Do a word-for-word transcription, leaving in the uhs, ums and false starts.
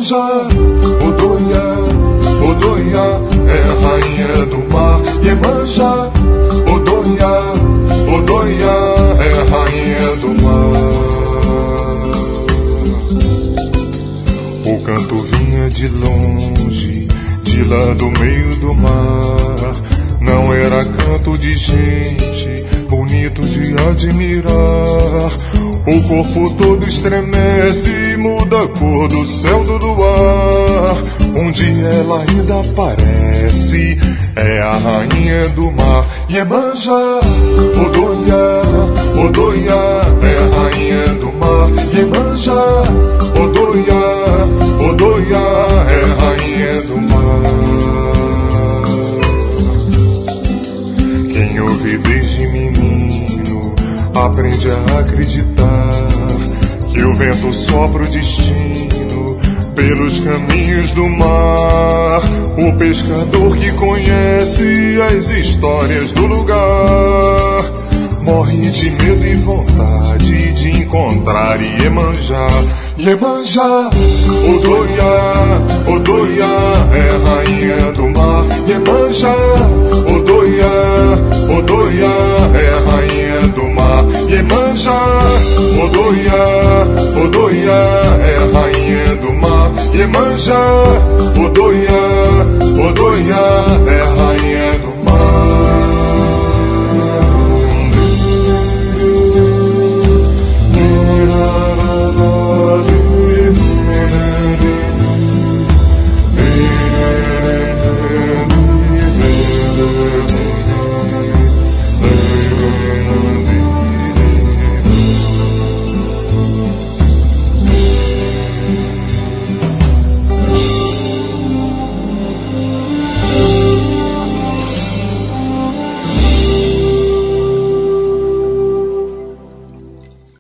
Iemanjá, Odoiá, Odoiá é a rainha do mar. Iemanjá, Odoiá, Odoiá é a rainha do mar. O canto vinha de longe, de lá do meio do mar. Não era canto de gente, bonito de admirar. O corpo todo estremece e muda a cor do céu do luar. Onde ela ainda aparece, é a rainha do mar. Iemanjá, Odoiá, Odoiá é a rainha do mar. Iemanjá, Odoiá, Odoiá é a rainha do mar. Quem ouve desde menino aprende a acreditar que o vento sopra o destino pelos caminhos do mar. O pescador que conhece as histórias do lugar morre de medo e vontade de encontrar Iemanjá. Iemanjá, Odoiá, Odoiá é a rainha do mar. Iemanjá, Odoiá, Odoiá é a rainha do mar. Iemanjá, Odoiá, Odoiá é a rainha do mar. Iemanjá, Odoiá,